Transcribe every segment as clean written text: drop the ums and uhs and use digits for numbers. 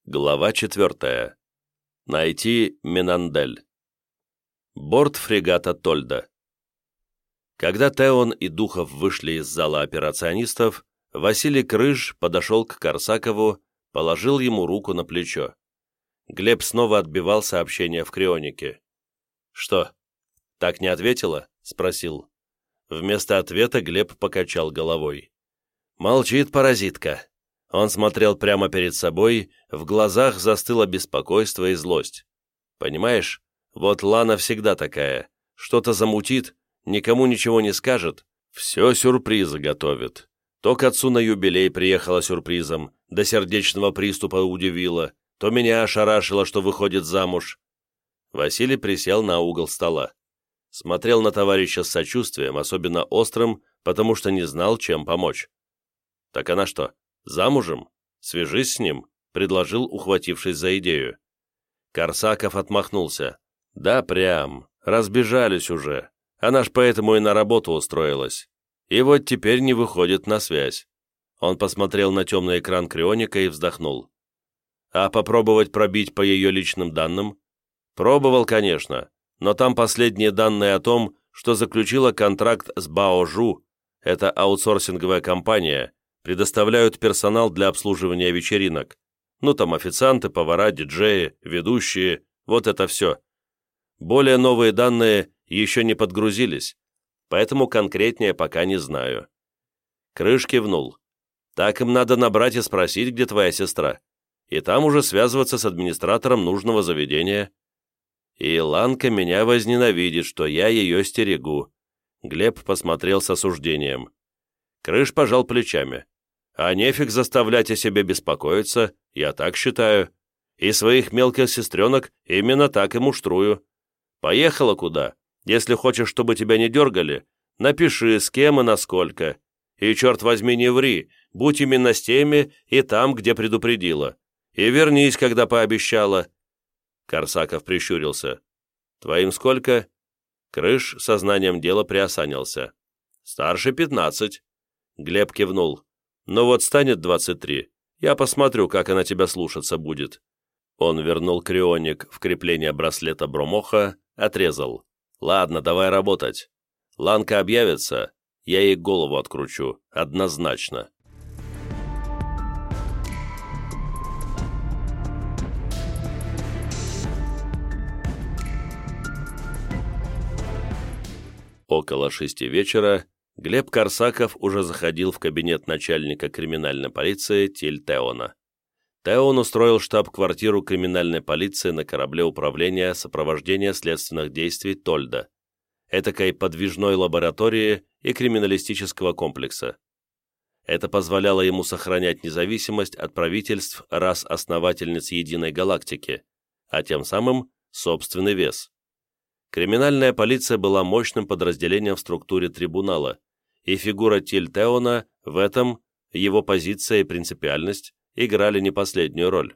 Глава 4. Найти Менандель. Борт фрегата Тольда. Когда Теон и Духов вышли из зала операционистов, Василий Крыж подошел к Корсакову, положил ему руку на плечо. Глеб снова отбивал сообщение в крионике. «Что, так не ответила?» — спросил. Вместо ответа Глеб покачал головой. «Молчит паразитка». Он смотрел прямо перед собой, в глазах застыло беспокойство и злость. «Понимаешь, вот Лана всегда такая. Что-то замутит, никому ничего не скажет, все сюрпризы готовит. То к отцу на юбилей приехала сюрпризом, до сердечного приступа удивила, то меня ошарашило, что выходит замуж». Василий присел на угол стола. Смотрел на товарища с сочувствием, особенно острым, потому что не знал, чем помочь. «Так она что, замужем? Свяжись с ним», — предложил, ухватившись за идею. Корсаков отмахнулся. «Да прям, разбежались уже. Она ж поэтому и на работу устроилась. И вот теперь не выходит на связь». Он посмотрел на темный экран крионика и вздохнул. «А попробовать пробить по ее личным данным?» «Пробовал, конечно, но там последние данные о том, что заключила контракт с Баожу, это аутсорсинговая компания, предоставляют персонал для обслуживания вечеринок. Ну там официанты, повара, диджеи, ведущие, вот это все. Более новые данные еще не подгрузились, поэтому конкретнее пока не знаю». Крыж кивнул. «Так им надо набрать и спросить, где твоя сестра, и там уже связываться с администратором нужного заведения. И Ланка меня возненавидит, что я ее стерегу». Глеб посмотрел с осуждением. Крыж пожал плечами. «А нефиг заставлять о себе беспокоиться, я так считаю. И своих мелких сестренок именно так и муштрую. Поехала куда? Если хочешь, чтобы тебя не дергали, напиши, с кем и насколько. И, черт возьми, не ври, будь именно с теми и там, где предупредила. И вернись, когда пообещала». Корсаков прищурился. «Твоим сколько?» Крыж сознанием дела приосанился. «Старше 15. Глеб кивнул. «Ну вот станет 23. Я посмотрю, как она тебя слушаться будет». Он вернул крионик в крепление браслета Бромоха, отрезал. «Ладно, давай работать. Ланка объявится, я ей голову откручу, однозначно». Около 6 вечера Глеб Корсаков уже заходил в кабинет начальника криминальной полиции Тиль Теона. Теон устроил штаб-квартиру криминальной полиции на корабле управления сопровождения следственных действий Тольда, этакой подвижной лаборатории и криминалистического комплекса. Это позволяло ему сохранять независимость от правительств рас-основательниц единой галактики, а тем самым собственный вес. Криминальная полиция была мощным подразделением в структуре трибунала, и фигура Тиль Теона в этом, его позиция и принципиальность играли не последнюю роль.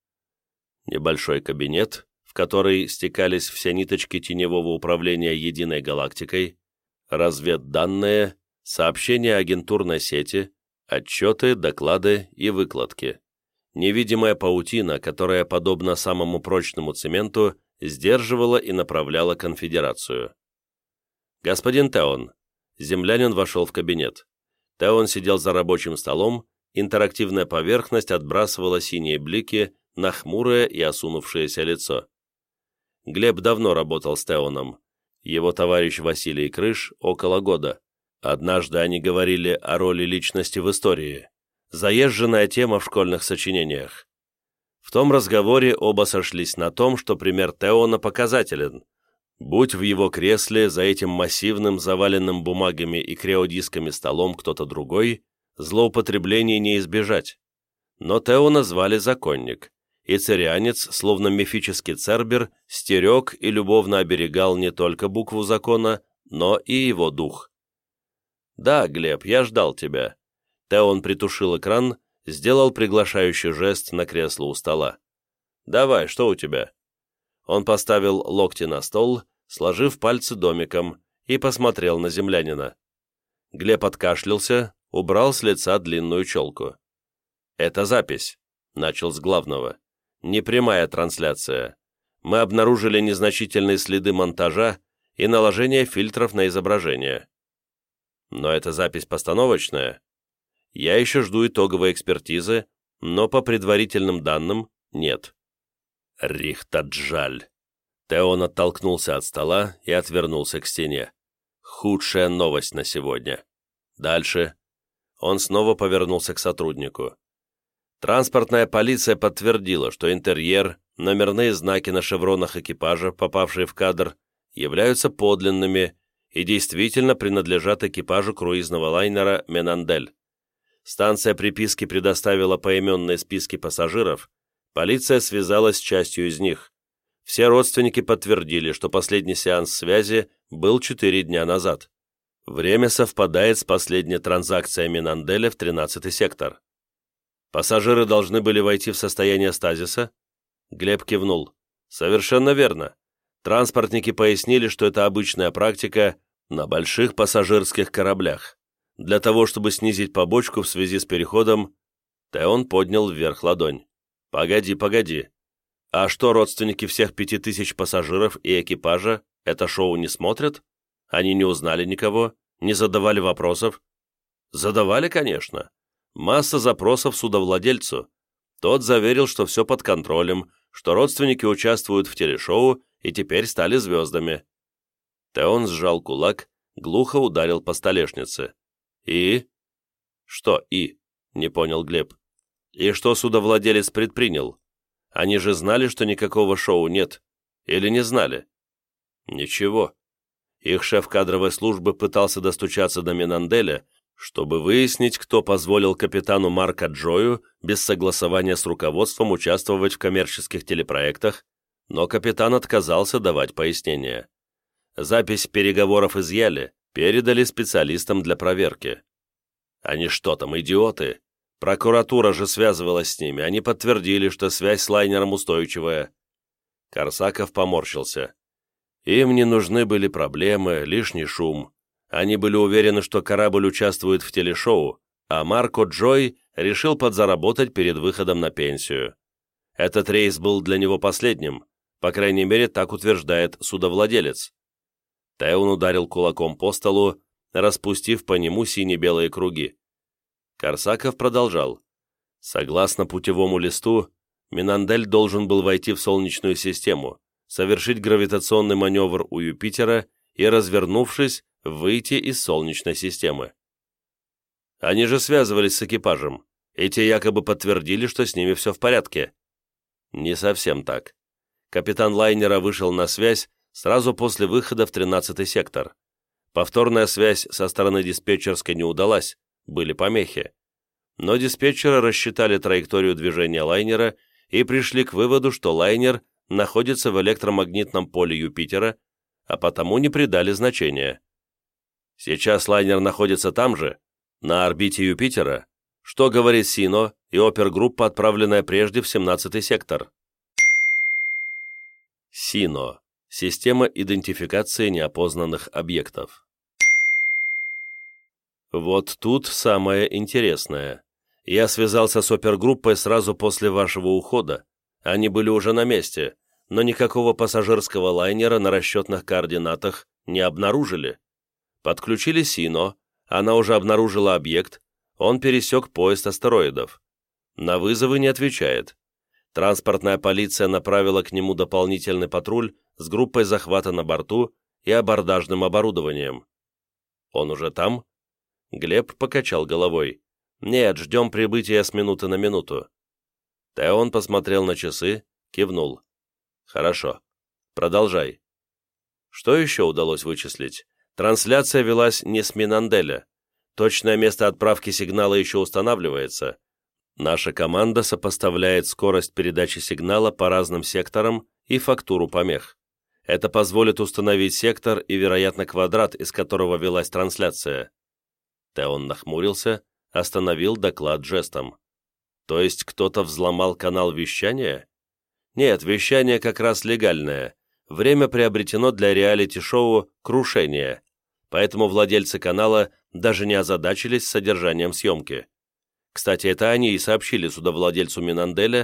Небольшой кабинет, в который стекались все ниточки теневого управления единой галактикой, разведданные, сообщения агентурной сети, отчеты, доклады и выкладки. Невидимая паутина, которая, подобно самому прочному цементу, сдерживала и направляла конфедерацию. «Господин Теон». Землянин вошел в кабинет. Теон сидел за рабочим столом, интерактивная поверхность отбрасывала синие блики на хмурое и осунувшееся лицо. Глеб давно работал с Теоном. Его товарищ Василий Крыж около года. Однажды они говорили о роли личности в истории. Заезженная тема в школьных сочинениях. В том разговоре оба сошлись на том, что пример Теона показателен. Будь в его кресле за этим массивным, заваленным бумагами и криодисками столом кто-то другой, злоупотреблений не избежать. Но Теона звали законник, и царианец, словно мифический цербер, стерег и любовно оберегал не только букву закона, но и его дух. «Да, Глеб, я ждал тебя». Теон притушил экран, сделал приглашающий жест на кресло у стола. «Давай, что у тебя?» Он поставил локти на стол, сложив пальцы домиком, и посмотрел на землянина. Глеб откашлялся, убрал с лица длинную челку. «Это запись», — начал с главного. Непрямая трансляция. Мы обнаружили незначительные следы монтажа и наложения фильтров на изображение. Но это запись постановочная. Я еще жду итоговой экспертизы, но по предварительным данным нет. Рихтаджаль. Теон оттолкнулся от стола и отвернулся к стене. Худшая новость на сегодня. Дальше. Он снова повернулся к сотруднику. Транспортная полиция подтвердила, что интерьер, номерные знаки на шевронах экипажа, попавшие в кадр, являются подлинными и действительно принадлежат экипажу круизного лайнера «Менандель». Станция приписки предоставила поименные списки пассажиров, полиция связалась с частью из них. Все родственники подтвердили, что последний сеанс связи был 4 дня назад. Время совпадает с последней транзакцией Менанделя в 13-й сектор. Пассажиры должны были войти в состояние стазиса? Глеб кивнул. Совершенно верно. Транспортники пояснили, что это обычная практика на больших пассажирских кораблях. Для того, чтобы снизить побочку в связи с переходом, Теон поднял вверх ладонь. Погоди. А что, родственники всех 5000 пассажиров и экипажа это шоу не смотрят? Они не узнали никого? Не задавали вопросов? Задавали, конечно. Масса запросов судовладельцу. Тот заверил, что все под контролем, что родственники участвуют в телешоу и теперь стали звездами. Теон сжал кулак, глухо ударил по столешнице. «И?» «Что «и»?» — не понял Глеб. «И что судовладелец предпринял? Они же знали, что никакого шоу нет. Или не знали?» «Ничего. Их шеф кадровой службы пытался достучаться до Менанделя, чтобы выяснить, кто позволил капитану Марко Джою без согласования с руководством участвовать в коммерческих телепроектах, но капитан отказался давать пояснения. Запись переговоров изъяли, передали специалистам для проверки. Они что там, идиоты? Прокуратура же связывалась с ними, они подтвердили, что связь с лайнером устойчивая. Корсаков поморщился. Им не нужны были проблемы, лишний шум. Они были уверены, что корабль участвует в телешоу, а Марко Джой решил подзаработать перед выходом на пенсию. Этот рейс был для него последним, по крайней мере, так утверждает судовладелец. Теон ударил кулаком по столу, распустив по нему сине-белые круги. Корсаков продолжал. Согласно путевому листу, Менандель должен был войти в Солнечную систему, совершить гравитационный маневр у Юпитера и, развернувшись, выйти из Солнечной системы. Они же связывались с экипажем, и те якобы подтвердили, что с ними все в порядке. Не совсем так. Капитан лайнера вышел на связь сразу после выхода в 13-й сектор. Повторная связь со стороны диспетчерской не удалась, были помехи. Но диспетчеры рассчитали траекторию движения лайнера и пришли к выводу, что лайнер находится в электромагнитном поле Юпитера, а потому не придали значения. Сейчас лайнер находится там же, на орбите Юпитера, что говорит Сино и опергруппа, отправленная прежде в 17-й сектор. Сино. Система идентификации неопознанных объектов. Вот тут самое интересное. Я связался с опергруппой сразу после вашего ухода. Они были уже на месте, но никакого пассажирского лайнера на расчетных координатах не обнаружили. Подключили Сино, она уже обнаружила объект, он пересек пояс астероидов. На вызовы не отвечает. Транспортная полиция направила к нему дополнительный патруль с группой захвата на борту и абордажным оборудованием. Он уже там? Глеб покачал головой. Нет, ждем прибытия с минуты на минуту. Теон посмотрел на часы, кивнул. Хорошо. Продолжай. Что еще удалось вычислить? Трансляция велась не с Менанделя. Точное место отправки сигнала еще устанавливается. Наша команда сопоставляет скорость передачи сигнала по разным секторам и фактуру помех. Это позволит установить сектор и, вероятно, квадрат, из которого велась трансляция. Теон нахмурился, остановил доклад жестом. То есть кто-то взломал канал вещания? Нет, вещание как раз легальное. Время приобретено для реалити-шоу «Крушение», поэтому владельцы канала даже не озадачились содержанием съемки. Кстати, это они и сообщили судовладельцу Менанделя,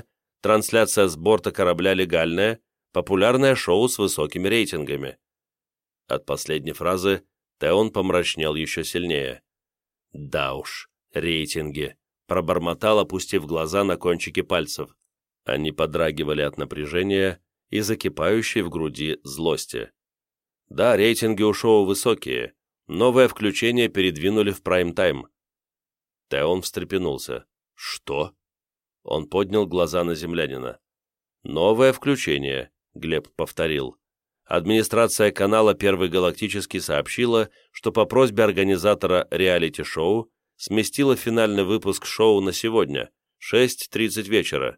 Трансляция с борта корабля легальная, популярное шоу с высокими рейтингами. От последней фразы Теон помрачнел еще сильнее. Да уж, рейтинги, пробормотал, опустив глаза на кончики пальцев. Они подрагивали от напряжения и закипающей в груди злости. Да, рейтинги у шоу высокие, новое включение передвинули в прайм-тайм. Теон встрепенулся. Что? Он поднял глаза на землянина. «Новое включение», — Глеб повторил. Администрация канала «Первый Галактический» сообщила, что по просьбе организатора реалити-шоу сместила финальный выпуск шоу на сегодня, 6:30 вечера.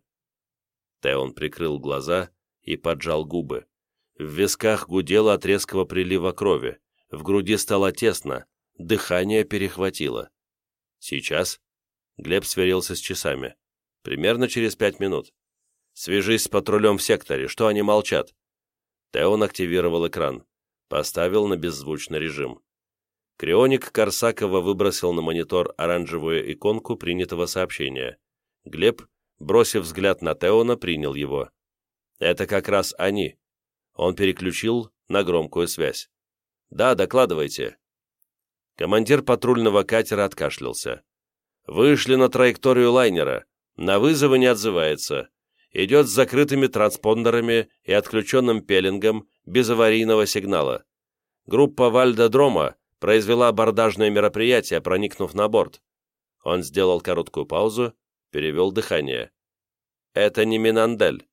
Теон прикрыл глаза и поджал губы. В висках гудело от резкого прилива крови, в груди стало тесно, дыхание перехватило. «Сейчас?» Глеб сверился с часами. «Примерно через 5 минут. Свяжись с патрулем в секторе, что они молчат?» Теон активировал экран, поставил на беззвучный режим. Крионик Корсакова выбросил на монитор оранжевую иконку принятого сообщения. Глеб, бросив взгляд на Теона, принял его. «Это как раз они». Он переключил на громкую связь. «Да, докладывайте». Командир патрульного катера откашлялся. «Вышли на траекторию лайнера. На вызовы не отзывается. Идет с закрытыми транспондерами и отключенным пеленгом, без аварийного сигнала. Группа Вальдодрома произвела абордажное мероприятие, проникнув на борт». Он сделал короткую паузу, перевел дыхание. «Это не Минандель».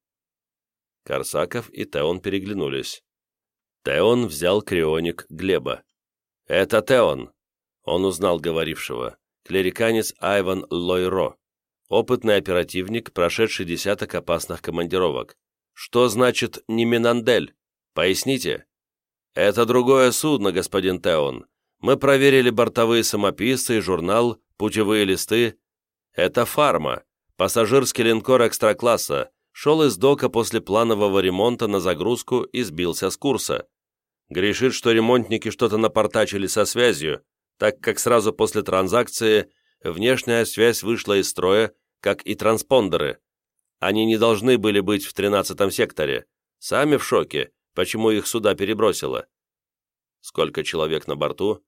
Корсаков и Теон переглянулись. Теон взял крионик Глеба. «Это Теон». Он узнал говорившего. Клериканец Айван Лойро. Опытный оперативник, прошедший десяток опасных командировок. «Что значит не Минандель? Поясните». «Это другое судно, господин Теон. Мы проверили бортовые самописцы и журнал, путевые листы. Это «Фарма», пассажирский линкор экстра-класса, шел из дока после планового ремонта на загрузку и сбился с курса. Грешит, что ремонтники что-то напортачили со связью, так как сразу после транзакции внешняя связь вышла из строя, как и транспондеры. Они не должны были быть в 13-м секторе. Сами в шоке, почему их сюда перебросило». «Сколько человек на борту?»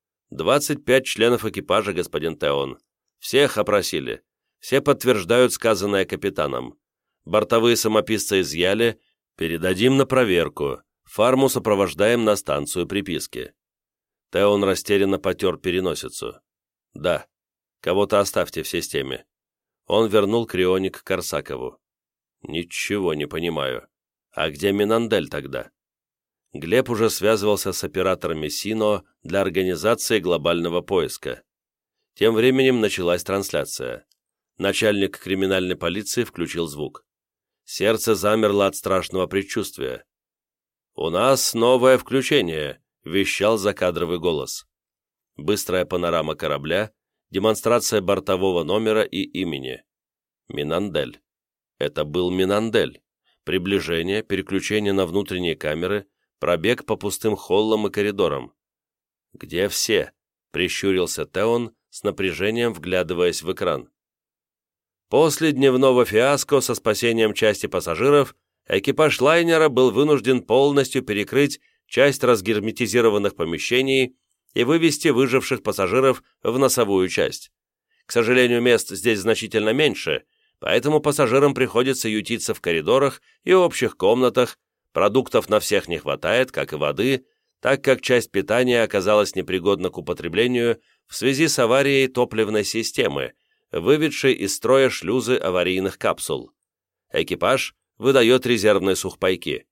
25 членов экипажа, господин Теон. Всех опросили. Все подтверждают сказанное капитаном. Бортовые самописцы изъяли, передадим на проверку. Фарму сопровождаем на станцию приписки». Теон растерянно потер переносицу. «Да, кого-то оставьте в системе». Он вернул крионик Корсакову. «Ничего не понимаю. А где Минандель тогда?» Глеб уже связывался с операторами СИНО для организации глобального поиска. Тем временем началась трансляция. Начальник криминальной полиции включил звук. Сердце замерло от страшного предчувствия. «У нас новое включение», — вещал закадровый голос. Быстрая панорама корабля, демонстрация бортового номера и имени. Минандель. Это был Минандель. Приближение, переключение на внутренние камеры, пробег по пустым холлам и коридорам. «Где все?» — прищурился Теон, с напряжением вглядываясь в экран. После дневного фиаско со спасением части пассажиров экипаж лайнера был вынужден полностью перекрыть часть разгерметизированных помещений и вывести выживших пассажиров в носовую часть. К сожалению, мест здесь значительно меньше, поэтому пассажирам приходится ютиться в коридорах и общих комнатах, продуктов на всех не хватает, как и воды, так как часть питания оказалась непригодна к употреблению в связи с аварией топливной системы, выведшей из строя шлюзы аварийных капсул. Экипаж выдает резервные сухпайки.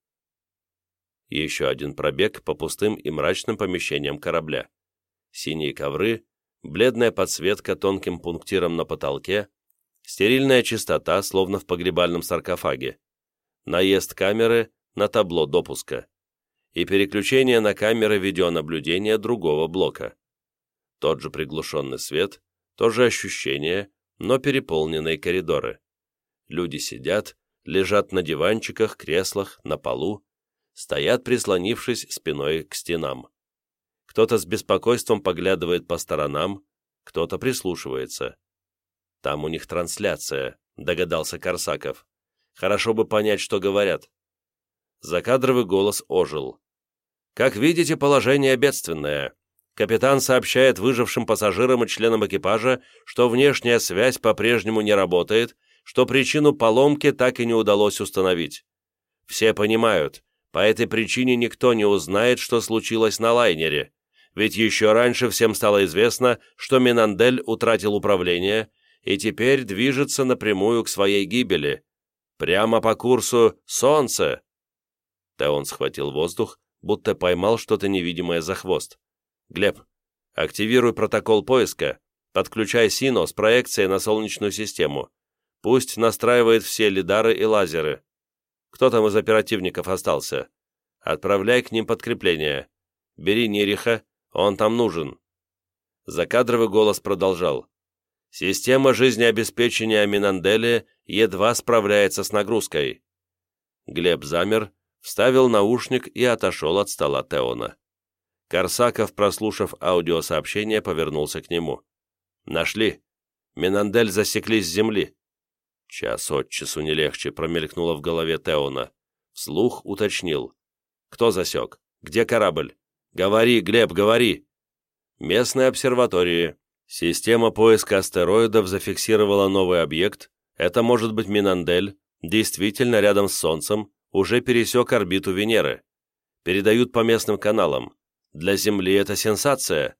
Еще один пробег по пустым и мрачным помещениям корабля. Синие ковры, бледная подсветка тонким пунктиром на потолке, стерильная чистота, словно в погребальном саркофаге, наезд камеры на табло допуска и переключение на камеры видеонаблюдения другого блока. Тот же приглушенный свет, то же ощущение, но переполненные коридоры. Люди сидят, лежат на диванчиках, креслах, на полу, стоят, прислонившись спиной к стенам. Кто-то с беспокойством поглядывает по сторонам, кто-то прислушивается. «Там у них трансляция», — догадался Корсаков. Хорошо бы понять, что говорят. Закадровый голос ожил. «Как видите, положение бедственное. Капитан сообщает выжившим пассажирам и членам экипажа, что внешняя связь по-прежнему не работает, что причину поломки так и не удалось установить. Все понимают, по этой причине никто не узнает, что случилось на лайнере, ведь еще раньше всем стало известно, что Менандель утратил управление и теперь движется напрямую к своей гибели, прямо по курсу «Солнце». Теон схватил воздух, будто поймал что-то невидимое за хвост. «Глеб, активируй протокол поиска, подключай Сино с проекцией на Солнечную систему. Пусть настраивает все лидары и лазеры. Кто там из оперативников остался? Отправляй к ним подкрепление. Бери Нериха, он там нужен». Закадровый голос продолжал. «Система жизнеобеспечения Менандели едва справляется с нагрузкой». Глеб замер, вставил наушник и отошел от стола Теона. Корсаков, прослушав аудиосообщение, повернулся к нему. «Нашли. Менандель засекли с земли». «Час от часу не легче», — промелькнуло в голове Теона. Вслух уточнил. «Кто засек? Где корабль? Говори, Глеб, говори!» «Местные обсерватории. Система поиска астероидов зафиксировала новый объект. Это может быть Менандель, действительно рядом с Солнцем, уже пересек орбиту Венеры. Передают по местным каналам. Для Земли это сенсация».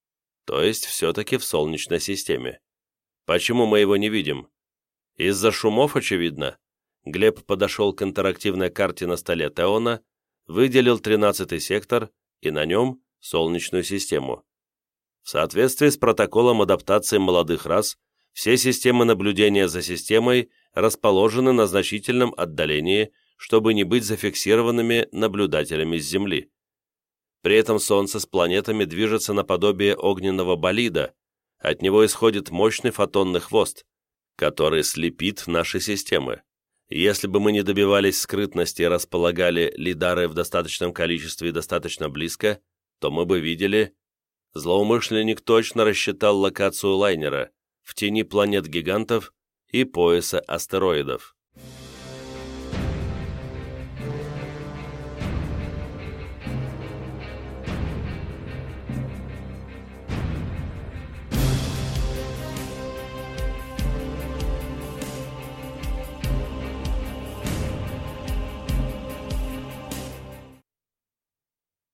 То есть все-таки в Солнечной системе. Почему мы его не видим? Из-за шумов, очевидно. Глеб подошел к интерактивной карте на столе Теона, выделил 13-й сектор и на нем Солнечную систему. В соответствии с протоколом адаптации молодых рас, все системы наблюдения за системой расположены на значительном отдалении, чтобы не быть зафиксированными наблюдателями с Земли. При этом Солнце с планетами движется наподобие огненного болида, от него исходит мощный фотонный хвост, который слепит наши системы. Если бы мы не добивались скрытности и располагали лидары в достаточном количестве и достаточно близко, то мы бы видели... Злоумышленник точно рассчитал локацию лайнера в тени планет-гигантов и пояса астероидов.